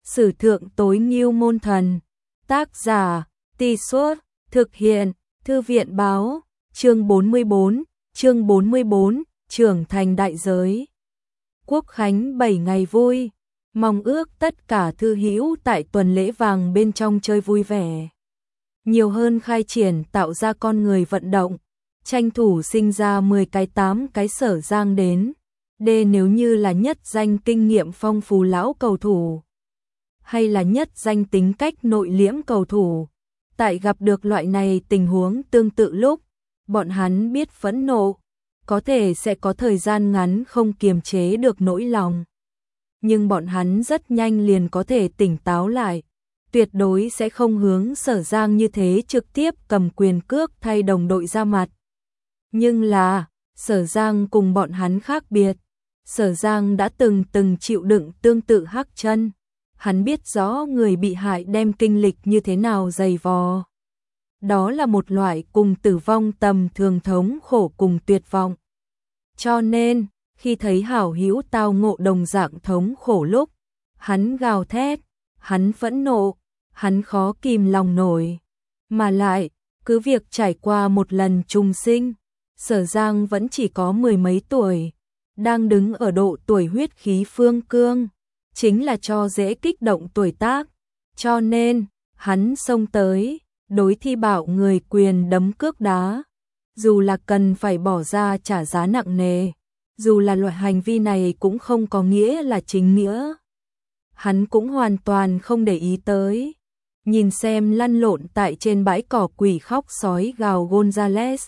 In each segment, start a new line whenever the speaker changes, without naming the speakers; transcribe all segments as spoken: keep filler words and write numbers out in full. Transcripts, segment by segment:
Sử thượng tối ngưu môn thần. Tác giả, Tì Suốt, thực hiện, Thư viện báo, chương bốn mươi bốn, chương bốn mươi bốn, trưởng thành đại giới. Quốc khánh bảy ngày vui, mong ước tất cả thư hữu tại tuần lễ vàng bên trong chơi vui vẻ. Nhiều hơn khai triển tạo ra con người vận động, tranh thủ sinh ra mười cái tám cái Sở Giang đến. D nếu như là nhất danh kinh nghiệm phong phú lão cầu thủ, hay là nhất danh tính cách nội liễm cầu thủ, tại gặp được loại này tình huống tương tự lúc, bọn hắn biết phẫn nộ, có thể sẽ có thời gian ngắn không kiềm chế được nỗi lòng. Nhưng bọn hắn rất nhanh liền có thể tỉnh táo lại, tuyệt đối sẽ không hướng Sở Giang như thế trực tiếp cầm quyền cước thay đồng đội ra mặt. Nhưng là, Sở Giang cùng bọn hắn khác biệt. Sở Giang đã từng từng chịu đựng tương tự hắc chân. Hắn biết rõ người bị hại đem kinh lịch như thế nào dày vò. Đó là một loại cùng tử vong tầm thường thống khổ cùng tuyệt vọng. Cho nên, khi thấy hảo hữu tao ngộ đồng dạng thống khổ lúc, hắn gào thét, hắn phẫn nộ, hắn khó kìm lòng nổi. Mà lại, cứ việc trải qua một lần trùng sinh, Sở Giang vẫn chỉ có mười mấy tuổi, đang đứng ở độ tuổi huyết khí phương cương, chính là cho dễ kích động tuổi tác, cho nên, hắn xông tới, đối Thi Bảo người quyền đấm cước đá, dù là cần phải bỏ ra trả giá nặng nề, dù là loại hành vi này cũng không có nghĩa là chính nghĩa. Hắn cũng hoàn toàn không để ý tới, nhìn xem lăn lộn tại trên bãi cỏ quỷ khóc sói gào Gonzales.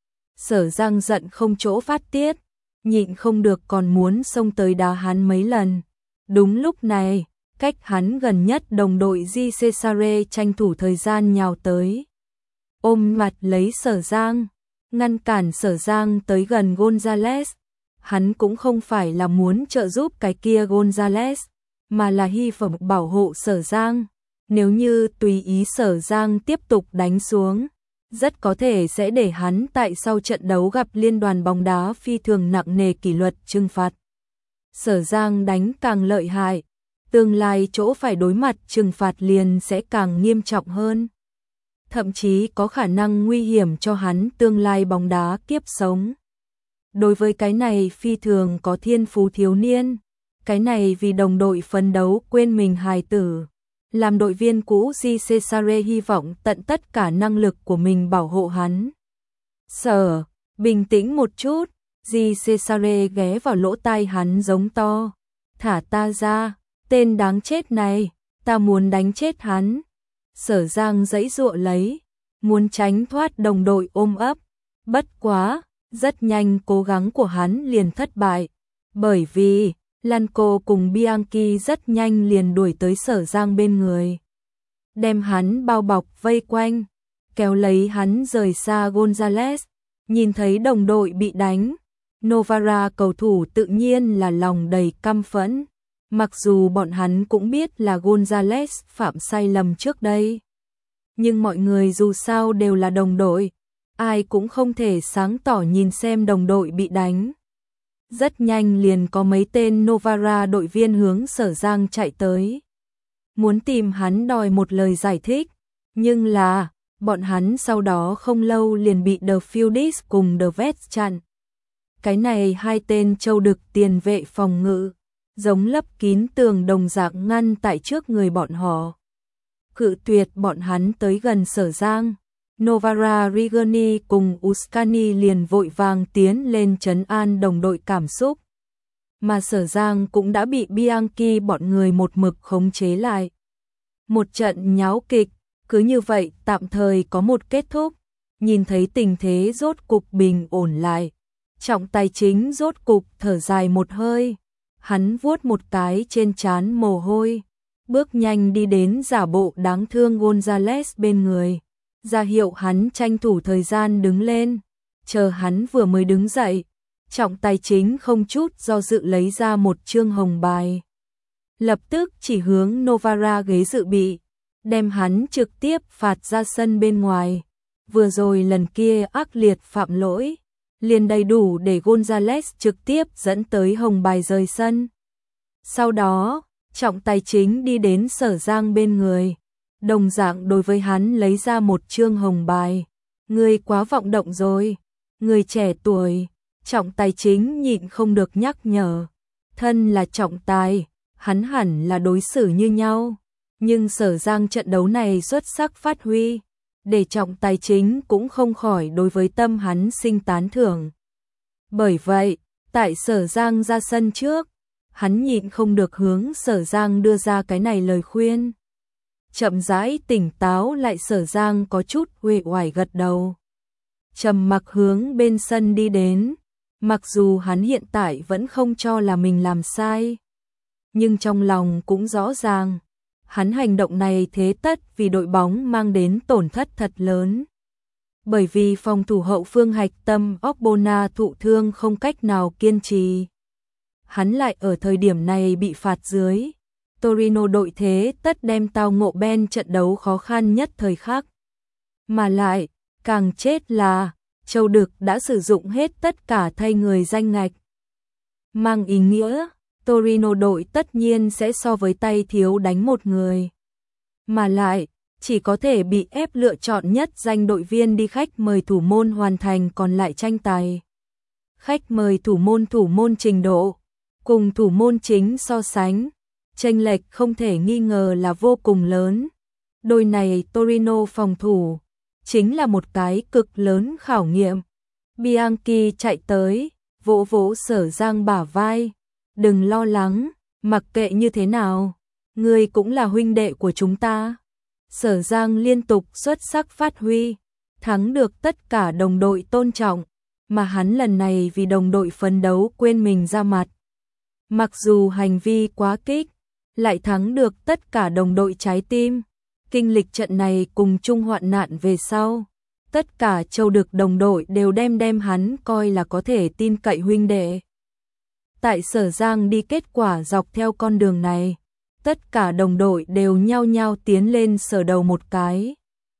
Sở Giang giận không chỗ phát tiết, nhịn không được còn muốn xông tới đá hắn mấy lần. Đúng lúc này, cách hắn gần nhất đồng đội Di Cesare tranh thủ thời gian nhào tới, ôm mặt lấy Sở Giang, ngăn cản Sở Giang tới gần Gonzales. Hắn cũng không phải là muốn trợ giúp cái kia Gonzales, mà là hy vọng bảo hộ Sở Giang. Nếu như tùy ý Sở Giang tiếp tục đánh xuống, rất có thể sẽ để hắn tại sau trận đấu gặp liên đoàn bóng đá phi thường nặng nề kỷ luật trừng phạt. Sở Giang đánh càng lợi hại, tương lai chỗ phải đối mặt trừng phạt liền sẽ càng nghiêm trọng hơn. Thậm chí có khả năng nguy hiểm cho hắn tương lai bóng đá kiếp sống. Đối với cái này phi thường có thiên phú thiếu niên, cái này vì đồng đội phấn đấu quên mình hài tử, làm đội viên cũ Di Cesare hy vọng tận tất cả năng lực của mình bảo hộ hắn. Sở, bình tĩnh một chút, Di Cesare ghé vào lỗ tai hắn giống to. Thả ta ra, tên đáng chết này, ta muốn đánh chết hắn. Sở Giang giãy giụa lấy, muốn tránh thoát đồng đội ôm ấp. Bất quá, rất nhanh cố gắng của hắn liền thất bại. Bởi vì, Lanco cùng Bianchi rất nhanh liền đuổi tới Sở Giang bên người, đem hắn bao bọc vây quanh, kéo lấy hắn rời xa Gonzales. Nhìn thấy đồng đội bị đánh, Novara cầu thủ tự nhiên là lòng đầy căm phẫn, mặc dù bọn hắn cũng biết là Gonzales phạm sai lầm trước đây. Nhưng mọi người dù sao đều là đồng đội, ai cũng không thể sáng tỏ nhìn xem đồng đội bị đánh. Rất nhanh liền có mấy tên Novara đội viên hướng Sở Giang chạy tới, muốn tìm hắn đòi một lời giải thích, nhưng là, bọn hắn sau đó không lâu liền bị The Fields cùng The Vets chặn. Cái này hai tên châu đực tiền vệ phòng ngự, giống lấp kín tường đồng dạng ngăn tại trước người bọn họ, cự tuyệt bọn hắn tới gần Sở Giang. Novara Rigoni cùng Uscani liền vội vàng tiến lên trấn an đồng đội cảm xúc. Mà Sở Giang cũng đã bị Bianchi bọn người một mực khống chế lại. Một trận nháo kịch, cứ như vậy tạm thời có một kết thúc. Nhìn thấy tình thế rốt cục bình ổn lại, Trọng Tài Chính rốt cục thở dài một hơi. Hắn vuốt một cái trên trán mồ hôi, bước nhanh đi đến giả bộ đáng thương Gonzales bên người, ra hiệu hắn tranh thủ thời gian đứng lên. Chờ hắn vừa mới đứng dậy, Trọng Tài Chính không chút do dự lấy ra một chương hồng bài, lập tức chỉ hướng Novara ghế dự bị, đem hắn trực tiếp phạt ra sân bên ngoài. Vừa rồi lần kia ác liệt phạm lỗi, liền đầy đủ để Gonzales trực tiếp dẫn tới hồng bài rời sân. Sau đó, Trọng Tài Chính đi đến Sở Giang bên người, đồng dạng đối với hắn lấy ra một chương hồng bài. Ngươi quá vọng động rồi, người trẻ tuổi. Trọng Tài Chính nhịn không được nhắc nhở, thân là trọng tài, hắn hẳn là đối xử như nhau, nhưng Sở Giang trận đấu này xuất sắc phát huy, để Trọng Tài Chính cũng không khỏi đối với tâm hắn sinh tán thưởng. Bởi vậy, tại Sở Giang ra sân trước, hắn nhịn không được hướng Sở Giang đưa ra cái này lời khuyên. Chậm rãi tỉnh táo lại, Sở Giang có chút uể oải gật đầu. Trầm mặc hướng bên sân đi đến, mặc dù hắn hiện tại vẫn không cho là mình làm sai, nhưng trong lòng cũng rõ ràng, hắn hành động này thế tất vì đội bóng mang đến tổn thất thật lớn. Bởi vì phòng thủ hậu phương hạch tâm Ogbonna thụ thương không cách nào kiên trì. Hắn lại ở thời điểm này bị phạt dưới. Torino đội thế tất đem tao ngộ bên trận đấu khó khăn nhất thời khắc. Mà lại, càng chết là, Châu Đực đã sử dụng hết tất cả thay người danh ngạch. Mang ý nghĩa, Torino đội tất nhiên sẽ so với tay thiếu đánh một người. Mà lại, chỉ có thể bị ép lựa chọn nhất danh đội viên đi khách mời thủ môn hoàn thành còn lại tranh tài. Khách mời thủ môn thủ môn trình độ, cùng thủ môn chính so sánh, chênh lệch không thể nghi ngờ là vô cùng lớn. Đôi này Torino phòng thủ, chính là một cái cực lớn khảo nghiệm. Bianchi chạy tới, vỗ vỗ Sở Giang bả vai. Đừng lo lắng, mặc kệ như thế nào, ngươi cũng là huynh đệ của chúng ta. Sở Giang liên tục xuất sắc phát huy, thắng được tất cả đồng đội tôn trọng, mà hắn lần này vì đồng đội phấn đấu quên mình ra mặt. Mặc dù hành vi quá kích, lại thắng được tất cả đồng đội trái tim. Kinh lịch trận này cùng chung hoạn nạn về sau, tất cả Châu Đực đồng đội đều đem đem hắn coi là có thể tin cậy huynh đệ. Tại Sở Giang đi kết quả dọc theo con đường này, tất cả đồng đội đều nhao nhao tiến lên sờ đầu một cái.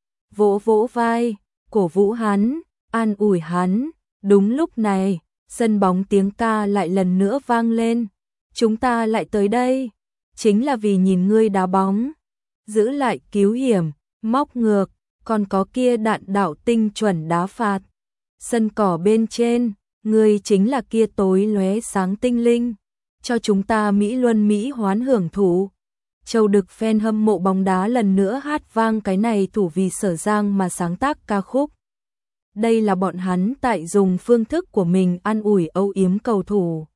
Vỗ vỗ vai, cổ vũ hắn, an ủi hắn. Đúng lúc này, sân bóng tiếng ca lại lần nữa vang lên. Chúng ta lại tới đây, chính là vì nhìn ngươi đá bóng. Giữ lại cứu hiểm, móc ngược, còn có kia đạn đạo tinh chuẩn đá phạt. Sân cỏ bên trên, ngươi chính là kia tối lóe sáng tinh linh, cho chúng ta Mỹ Luân Mỹ hoán hưởng thụ. Châu Đực fan hâm mộ bóng đá lần nữa hát vang cái này thủ vì Sở Giang mà sáng tác ca khúc. Đây là bọn hắn tại dùng phương thức của mình an ủi âu yếm cầu thủ.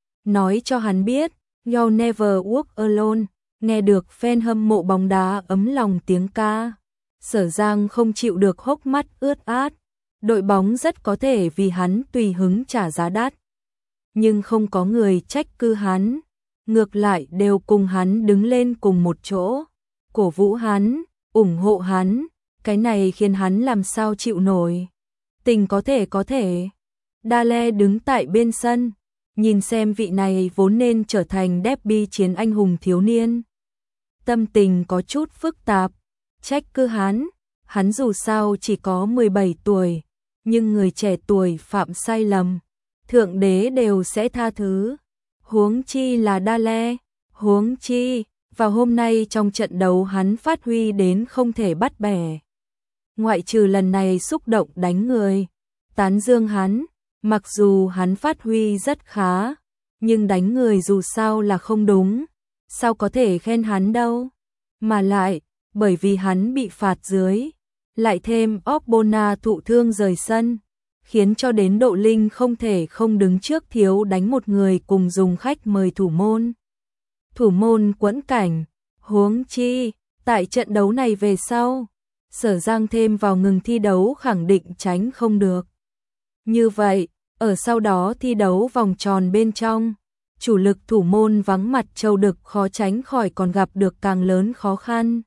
Nói cho hắn biết, you'll never walk alone. Nghe được fan hâm mộ bóng đá ấm lòng tiếng ca, Sở Giang không chịu được hốc mắt ướt át. Đội bóng rất có thể vì hắn tùy hứng trả giá đắt, nhưng không có người trách cứ hắn, ngược lại đều cùng hắn đứng lên cùng một chỗ, cổ vũ hắn, ủng hộ hắn. Cái này khiến hắn làm sao chịu nổi. Tình có thể có thể. Dale đứng tại bên sân, nhìn xem vị này vốn nên trở thành derby chiến anh hùng thiếu niên. Tâm tình có chút phức tạp, trách cứ hắn, hắn dù sao chỉ có mười bảy tuổi, nhưng người trẻ tuổi phạm sai lầm, thượng đế đều sẽ tha thứ. Huống chi là Dale, huống chi, vào hôm nay trong trận đấu hắn phát huy đến không thể bắt bẻ. Ngoại trừ lần này xúc động đánh người, tán dương hắn, mặc dù hắn phát huy rất khá, nhưng đánh người dù sao là không đúng, sao có thể khen hắn đâu. Mà lại, bởi vì hắn bị phạt dưới, lại thêm Ogbonna thụ thương rời sân, khiến cho đến Độ Linh không thể không đứng trước thiếu đánh một người cùng dùng khách mời thủ môn. Thủ môn quẫn cảnh, huống chi, tại trận đấu này về sau, Sở Giang thêm vào ngừng thi đấu khẳng định tránh không được. Như vậy, ở sau đó thi đấu vòng tròn bên trong, chủ lực thủ môn vắng mặt Châu Đực khó tránh khỏi còn gặp được càng lớn khó khăn.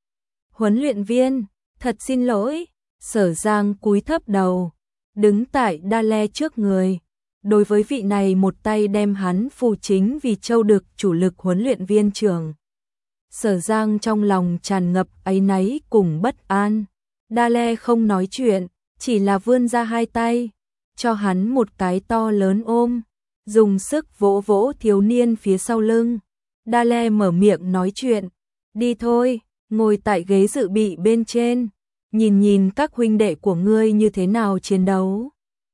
Huấn luyện viên, thật xin lỗi. Sở Giang cúi thấp đầu, đứng tại Dale trước người. Đối với vị này một tay đem hắn phù chính vì Châu Đực chủ lực huấn luyện viên trưởng. Sở Giang trong lòng tràn ngập áy náy cùng bất an. Dale không nói chuyện, chỉ là vươn ra hai tay, cho hắn một cái to lớn ôm, dùng sức vỗ vỗ thiếu niên phía sau lưng. Dale mở miệng nói chuyện. Đi thôi, ngồi tại ghế dự bị bên trên. Nhìn nhìn các huynh đệ của ngươi như thế nào chiến đấu.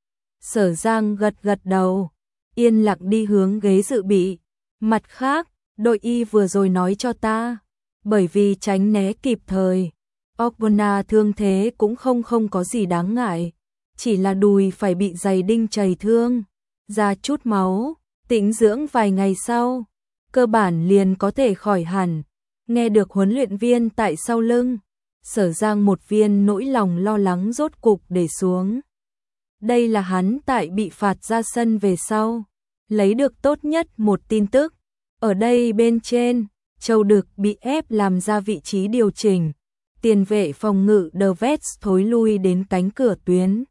Sở Giang gật gật đầu. Yên lặng đi hướng ghế dự bị. Mặt khác, đội y vừa rồi nói cho ta. Bởi vì tránh né kịp thời. Orgona thương thế cũng không không có gì đáng ngại. Chỉ là đùi phải bị giày đinh chảy thương. Ra chút máu, tĩnh dưỡng vài ngày sau. Cơ bản liền có thể khỏi hẳn. Nghe được huấn luyện viên tại sau lưng. Sở Giang một viên nỗi lòng lo lắng rốt cục để xuống. Đây là hắn tại bị phạt ra sân về sau. Lấy được tốt nhất một tin tức. Ở đây bên trên, Châu Đực bị ép làm ra vị trí điều chỉnh. Tiền vệ phòng ngự The Vets thối lui đến cánh cửa tuyến.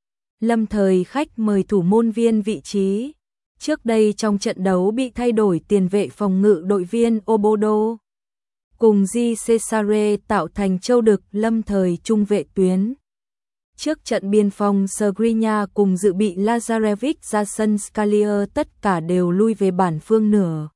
Lâm thời khách mời thủ môn viên vị trí. Trước đây trong trận đấu bị thay đổi tiền vệ phòng ngự đội viên Obodo. Cùng Di Cesare tạo thành Châu Đực lâm thời trung vệ tuyến. Trước trận biên phòng Skriniar cùng dự bị Lazarevic ra sân Scalier tất cả đều lui về bản phương nửa.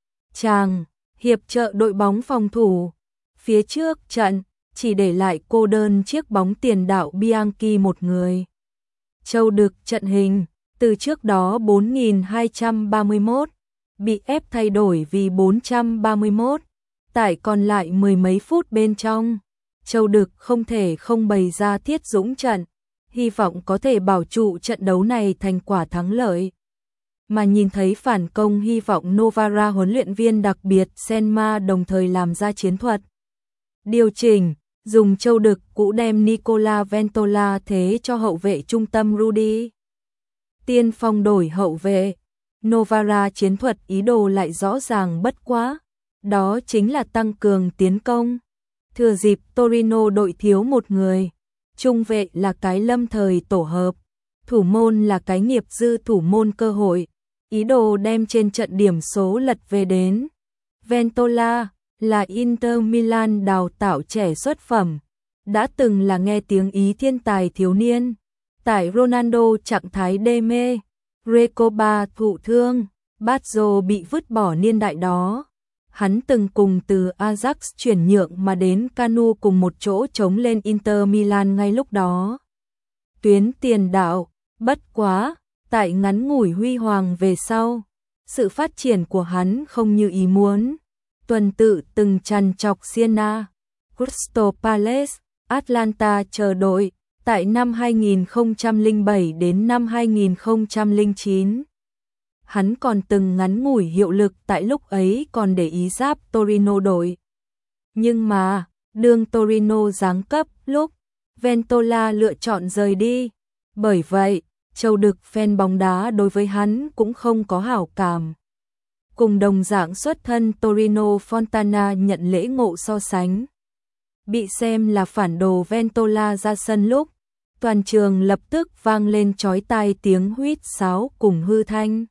Chàng, hiệp trợ đội bóng phòng thủ. Phía trước trận, chỉ để lại cô đơn chiếc bóng tiền đạo Bianchi một người. Châu Đực trận hình, từ trước đó bốn nghìn hai trăm ba mươi mốt, bị ép thay đổi vì bốn trăm ba mươi mốt. Tại còn lại mười mấy phút bên trong, Châu Đực không thể không bày ra thiết dũng trận, hy vọng có thể bảo trụ trận đấu này thành quả thắng lợi. Mà nhìn thấy phản công hy vọng Novara huấn luyện viên đặc biệt Senma đồng thời làm ra chiến thuật. Điều chỉnh, dùng Châu Đực cũ đem Nicola Ventola thế cho hậu vệ trung tâm Rudy. Tiên phong đổi hậu vệ, Novara chiến thuật ý đồ lại rõ ràng bất quá. Đó chính là tăng cường tiến công. Thừa dịp Torino đội thiếu một người, trung vệ là cái lâm thời tổ hợp, thủ môn là cái nghiệp dư thủ môn cơ hội, ý đồ đem trên trận điểm số lật về đến. Ventola là Inter Milan đào tạo trẻ xuất phẩm, đã từng là nghe tiếng ý thiên tài thiếu niên. Tại Ronaldo trạng thái đê mê, Recoba thụ thương, Baggio bị vứt bỏ niên đại đó. Hắn từng cùng từ Ajax chuyển nhượng mà đến Canu cùng một chỗ chống lên Inter Milan ngay lúc đó. Tuyến tiền đạo, bất quá, tại ngắn ngủi huy hoàng về sau, sự phát triển của hắn không như ý muốn. Tuần tự từng trằn trọc Siena, Crystal Palace, Atlanta chờ đội, tại năm hai nghìn không trăm lẻ bảy đến năm hai nghìn không trăm lẻ chín. Hắn còn từng ngắn ngủi hiệu lực tại lúc ấy còn để ý giáp Torino đội. Nhưng mà, đương Torino giáng cấp lúc, Ventola lựa chọn rời đi. Bởi vậy, Châu Đực fan bóng đá đối với hắn cũng không có hảo cảm. Cùng đồng dạng xuất thân Torino Fontana nhận lễ ngộ so sánh. Bị xem là phản đồ Ventola ra sân lúc, toàn trường lập tức vang lên chói tai tiếng huýt sáo cùng hư thanh.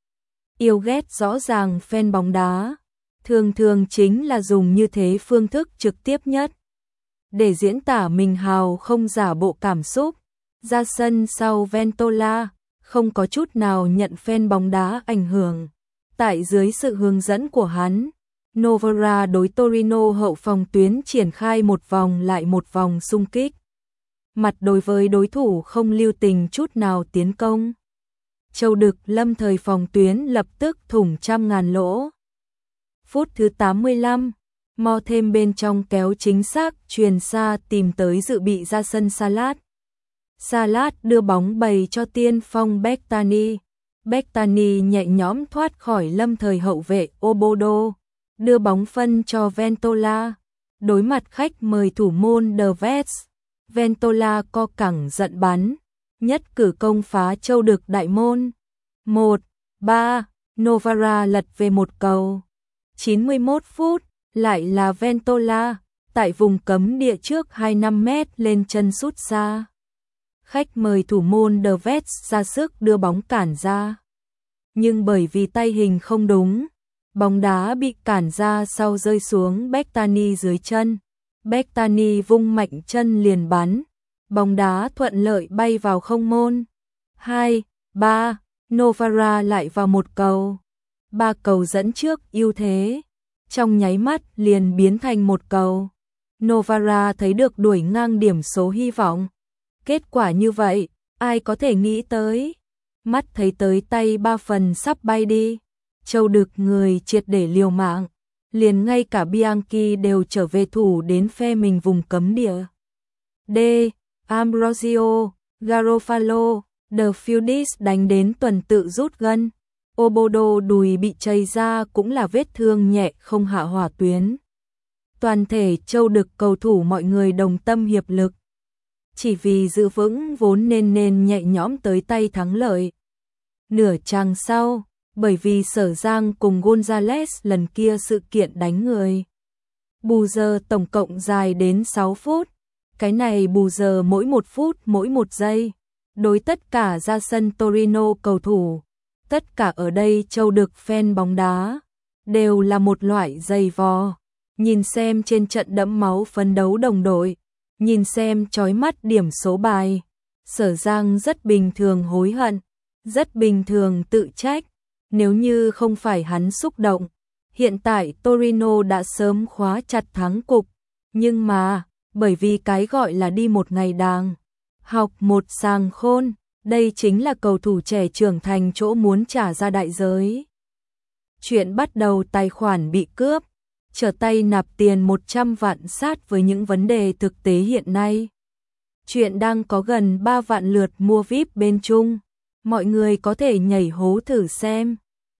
Yêu ghét rõ ràng fan bóng đá, thường thường chính là dùng như thế phương thức trực tiếp nhất. Để diễn tả mình hào không giả bộ cảm xúc, ra sân sau Ventola, không có chút nào nhận fan bóng đá ảnh hưởng. Tại dưới sự hướng dẫn của hắn, Novara đối Torino hậu phòng tuyến triển khai một vòng lại một vòng xung kích. Mặt đối với đối thủ không lưu tình chút nào tiến công. Châu Đực lâm thời phòng tuyến lập tức thủng trăm ngàn lỗ. Phút thứ tám mươi lăm, Mo thêm bên trong kéo chính xác truyền xa tìm tới dự bị ra sân Salat. Salat đưa bóng bày cho tiên phong Bettani. Bettani nhẹ nhõm thoát khỏi lâm thời hậu vệ Obodo, đưa bóng phân cho Ventola. Đối mặt khách mời thủ môn The Vets, Ventola co cẳng giận bắn, nhất cử công phá Châu Đực đại môn. một ba, Novara lật về một cầu. chín mươi mốt phút, lại là Ventola, tại vùng cấm địa trước hai mươi lăm mét lên chân sút xa. Khách mời thủ môn The Vets ra sức đưa bóng cản ra. Nhưng bởi vì tay hình không đúng, bóng đá bị cản ra sau rơi xuống Bettani dưới chân. Bettani vung mạnh chân liền bắn, bóng đá thuận lợi bay vào không môn. hai ba, Novara lại vào một cầu. Ba cầu dẫn trước ưu thế. trong nháy mắt liền biến thành một cầu. Novara thấy được đuổi ngang điểm số hy vọng. Kết quả như vậy, ai có thể nghĩ tới? Mắt thấy tới tay ba phần sắp bay đi. Châu Đực người triệt để liều mạng. Liền ngay cả Bianchi đều trở về thủ đến phe mình vùng cấm địa. D. Ambrosio, Garofalo, The Feudis đánh đến tuần tự rút gân. Obodo đùi bị chảy ra cũng là vết thương nhẹ không hạ hỏa tuyến. Toàn thể Châu Đực cầu thủ mọi người đồng tâm hiệp lực. Chỉ vì giữ vững vốn nên nên nhẹ nhõm tới tay thắng lợi. Nửa chặng sau, bởi vì Sở Giang cùng Gonzalez lần kia sự kiện đánh người. Bù giờ tổng cộng dài đến sáu phút. Cái này bù giờ mỗi một phút mỗi một giây. Đối tất cả ra sân Torino cầu thủ, tất cả ở đây Châu Đực fan bóng đá, đều là một loại dày vò. Nhìn xem trên trận đẫm máu phấn đấu đồng đội, nhìn xem chói mắt điểm số bài. Sở Giang rất bình thường hối hận, rất bình thường tự trách. Nếu như không phải hắn xúc động, hiện tại Torino đã sớm khóa chặt thắng cục. Nhưng mà, bởi vì cái gọi là đi một ngày đàng, học một sàng khôn, đây chính là cầu thủ trẻ trưởng thành chỗ muốn trả ra đại giới. Chuyện bắt đầu tài khoản bị cướp, trở tay nạp tiền một trăm vạn sát với những vấn đề thực tế hiện nay. Chuyện đang có gần ba vạn lượt mua vi ai pi bên Trung, mọi người có thể nhảy hố thử xem.